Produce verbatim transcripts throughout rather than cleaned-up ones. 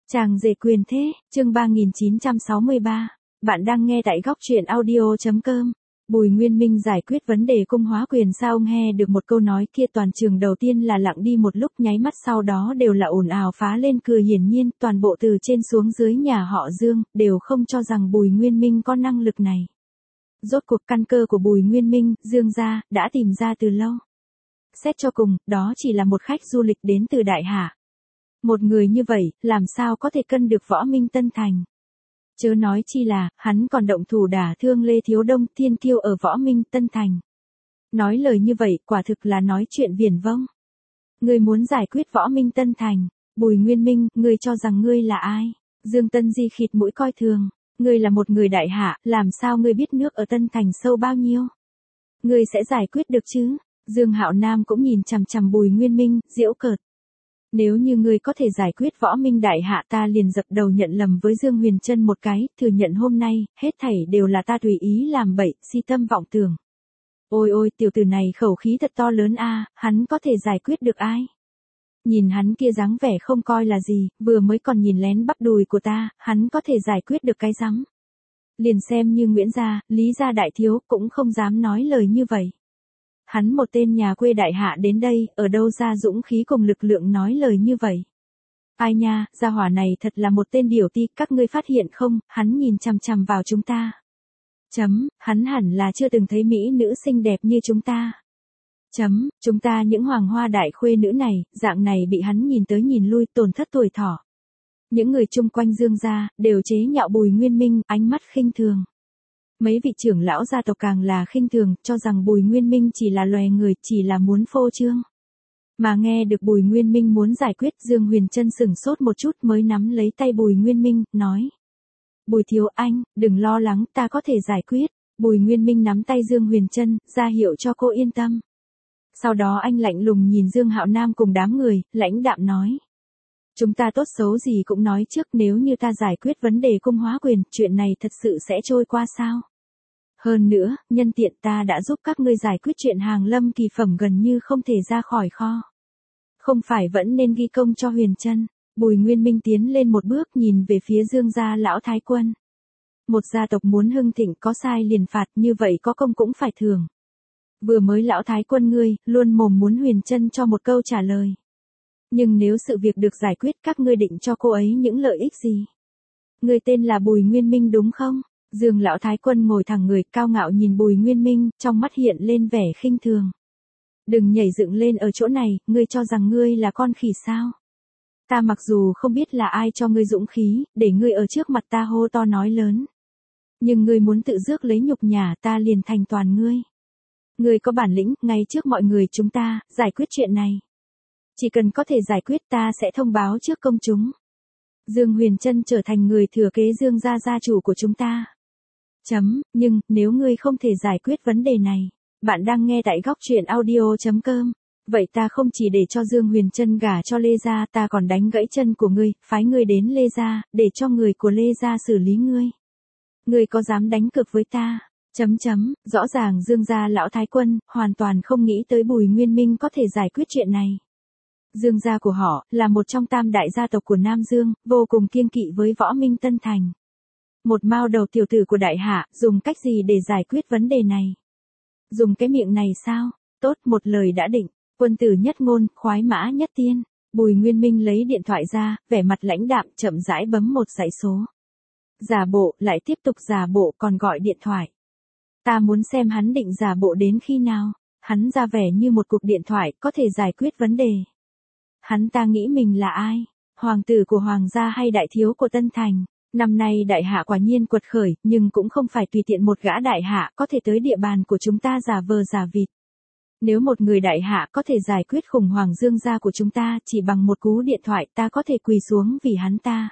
Chàng rể quyền thế, chương ba nghìn chín trăm sáu mươi ba. Bạn đang nghe tại góc truyện audio chấm com. Bùi Nguyên Minh giải quyết vấn đề cung hóa quyền sao ông he được một câu nói kia toàn trường đầu tiên là lặng đi một lúc nháy mắt sau đó đều là ồn ào phá lên cười hiển nhiên toàn bộ từ trên xuống dưới nhà họ Dương đều không cho rằng Bùi Nguyên Minh có năng lực này. Rốt cuộc căn cơ của Bùi Nguyên Minh, Dương gia, đã tìm ra từ lâu. Xét cho cùng, đó chỉ là một khách du lịch đến từ Đại Hạ. Một người như vậy, làm sao có thể cân được Võ Minh Tân Thành. Chớ nói chi là, hắn còn động thủ đả thương Lê Thiếu Đông thiên kiêu ở Võ Minh Tân Thành. Nói lời như vậy, quả thực là nói chuyện viển vông. Ngươi muốn giải quyết Võ Minh Tân Thành, Bùi Nguyên Minh, ngươi cho rằng ngươi là ai? Dương Tân Di khịt mũi coi thường, ngươi là một người Đại Hạ, làm sao ngươi biết nước ở Tân Thành sâu bao nhiêu? Ngươi sẽ giải quyết được chứ? Dương Hạo Nam cũng nhìn chằm chằm Bùi Nguyên Minh, giễu cợt. Nếu như ngươi có thể giải quyết Võ Minh Đại Hạ ta liền dập đầu nhận lầm với Dương Huyền Trân một cái, thừa nhận hôm nay, hết thảy đều là ta tùy ý làm bậy, si tâm vọng tưởng. Ôi ôi, tiểu tử này khẩu khí thật to lớn a, hắn có thể giải quyết được ai? Nhìn hắn kia dáng vẻ không coi là gì, vừa mới còn nhìn lén bắp đùi của ta, hắn có thể giải quyết được cái rắm. Liền xem như Nguyễn gia, Lý gia đại thiếu cũng không dám nói lời như vậy. Hắn một tên nhà quê Đại Hạ đến đây, ở đâu ra dũng khí cùng lực lượng nói lời như vậy. Ai nha, gia hỏa này thật là một tên điểu ti, các ngươi phát hiện không, hắn nhìn chằm chằm vào chúng ta. Chấm, hắn hẳn là chưa từng thấy mỹ nữ xinh đẹp như chúng ta. Chấm, chúng ta những hoàng hoa đại khuê nữ này, dạng này bị hắn nhìn tới nhìn lui tổn thất tuổi thọ. Những người chung quanh Dương gia, đều chế nhạo Bùi Nguyên Minh, ánh mắt khinh thường. Mấy vị trưởng lão gia tộc càng là khinh thường, cho rằng Bùi Nguyên Minh chỉ là loè người, chỉ là muốn phô trương. Mà nghe được Bùi Nguyên Minh muốn giải quyết, Dương Huyền Trân sửng sốt một chút mới nắm lấy tay Bùi Nguyên Minh, nói. Bùi thiếu anh, đừng lo lắng, ta có thể giải quyết. Bùi Nguyên Minh nắm tay Dương Huyền Trân, ra hiệu cho cô yên tâm. Sau đó anh lạnh lùng nhìn Dương Hạo Nam cùng đám người, lãnh đạm nói. Chúng ta tốt xấu gì cũng nói trước, nếu như ta giải quyết vấn đề cung hóa quyền, chuyện này thật sự sẽ trôi qua sao? Hơn nữa, nhân tiện ta đã giúp các ngươi giải quyết chuyện hàng lâm kỳ phẩm gần như không thể ra khỏi kho. Không phải vẫn nên ghi công cho Huyền Trân. Bùi Nguyên Minh tiến lên một bước nhìn về phía Dương gia lão thái quân. Một gia tộc muốn hưng thịnh có sai liền phạt, như vậy có công cũng phải thưởng. Vừa mới lão thái quân ngươi, luôn mồm muốn Huyền Trân cho một câu trả lời. Nhưng nếu sự việc được giải quyết các ngươi định cho cô ấy những lợi ích gì? Ngươi tên là Bùi Nguyên Minh đúng không? Dương lão thái quân ngồi thẳng người cao ngạo nhìn Bùi Nguyên Minh, trong mắt hiện lên vẻ khinh thường. Đừng nhảy dựng lên ở chỗ này, ngươi cho rằng ngươi là con khỉ sao? Ta mặc dù không biết là ai cho ngươi dũng khí, để ngươi ở trước mặt ta hô to nói lớn. Nhưng ngươi muốn tự rước lấy nhục nhã ta liền thành toàn ngươi. Ngươi có bản lĩnh, ngay trước mọi người chúng ta, giải quyết chuyện này. Chỉ cần có thể giải quyết ta sẽ thông báo trước công chúng. Dương Huyền Trân trở thành người thừa kế Dương gia gia chủ của chúng ta. Chấm, nhưng, nếu ngươi không thể giải quyết vấn đề này, bạn đang nghe tại góc truyện audio chấm com. Vậy ta không chỉ để cho Dương Huyền Trân gả cho Lê gia, ta còn đánh gãy chân của ngươi, phái ngươi đến Lê gia, để cho người của Lê gia xử lý ngươi. Ngươi có dám đánh cược với ta? Chấm chấm, rõ ràng Dương gia lão thái quân, hoàn toàn không nghĩ tới Bùi Nguyên Minh có thể giải quyết chuyện này. Dương gia của họ, là một trong tam đại gia tộc của Nam Dương, vô cùng kiêng kỵ với Võ Minh Tân Thành. Một mao đầu tiểu tử của Đại Hạ, dùng cách gì để giải quyết vấn đề này? Dùng cái miệng này sao? Tốt, một lời đã định, quân tử nhất ngôn, khoái mã nhất tiên. Bùi Nguyên Minh lấy điện thoại ra, vẻ mặt lãnh đạm, chậm rãi bấm một dãy số. Giả bộ, lại tiếp tục giả bộ còn gọi điện thoại. Ta muốn xem hắn định giả bộ đến khi nào, hắn ra vẻ như một cuộc điện thoại, có thể giải quyết vấn đề. Hắn ta nghĩ mình là ai? Hoàng tử của Hoàng gia hay đại thiếu của Tân Thành? Năm nay Đại Hạ quả nhiên quật khởi, nhưng cũng không phải tùy tiện một gã Đại Hạ có thể tới địa bàn của chúng ta giả vờ giả vịt. Nếu một người Đại Hạ có thể giải quyết khủng hoảng Dương gia của chúng ta chỉ bằng một cú điện thoại ta có thể quỳ xuống vì hắn ta.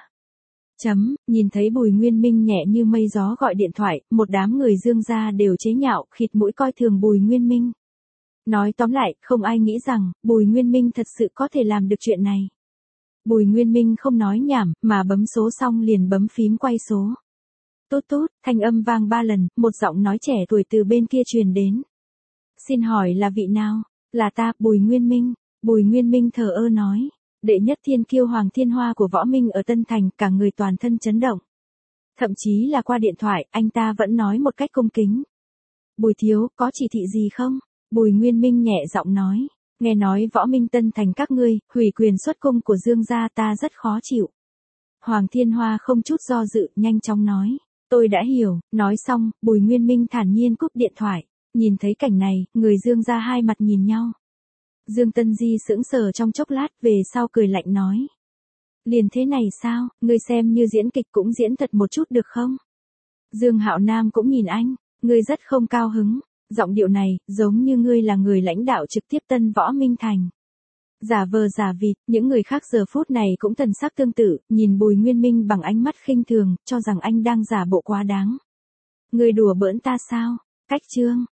Chấm, nhìn thấy Bùi Nguyên Minh nhẹ như mây gió gọi điện thoại, một đám người Dương gia đều chế nhạo, khịt mũi coi thường Bùi Nguyên Minh. Nói tóm lại, không ai nghĩ rằng, Bùi Nguyên Minh thật sự có thể làm được chuyện này. Bùi Nguyên Minh không nói nhảm, mà bấm số xong liền bấm phím quay số. Tốt tốt, thanh âm vang ba lần, một giọng nói trẻ tuổi từ bên kia truyền đến. Xin hỏi là vị nào? Là ta, Bùi Nguyên Minh. Bùi Nguyên Minh thờ ơ nói. Đệ nhất thiên kiêu Hoàng Thiên Hoa của Võ Minh ở Tân Thành, cả người toàn thân chấn động. Thậm chí là qua điện thoại, anh ta vẫn nói một cách cung kính. Bùi thiếu, có chỉ thị gì không? Bùi Nguyên Minh nhẹ giọng nói. Nghe nói Võ Minh Tân Thành các ngươi, hủy quyền xuất cung của Dương gia, ta rất khó chịu. Hoàng Thiên Hoa không chút do dự, nhanh chóng nói. Tôi đã hiểu, nói xong, Bùi Nguyên Minh thản nhiên cúp điện thoại. Nhìn thấy cảnh này, người Dương gia hai mặt nhìn nhau. Dương Tân Di sững sờ trong chốc lát, về sau cười lạnh nói. Liền thế này sao, ngươi xem như diễn kịch cũng diễn thật một chút được không? Dương Hạo Nam cũng nhìn anh, ngươi rất không cao hứng, giọng điệu này, giống như ngươi là người lãnh đạo trực tiếp Tân Võ Minh Thành. Giả vờ giả vịt, những người khác giờ phút này cũng thần sắc tương tự, nhìn Bùi Nguyên Minh bằng ánh mắt khinh thường, cho rằng anh đang giả bộ quá đáng. Ngươi đùa bỡn ta sao? Cách chương.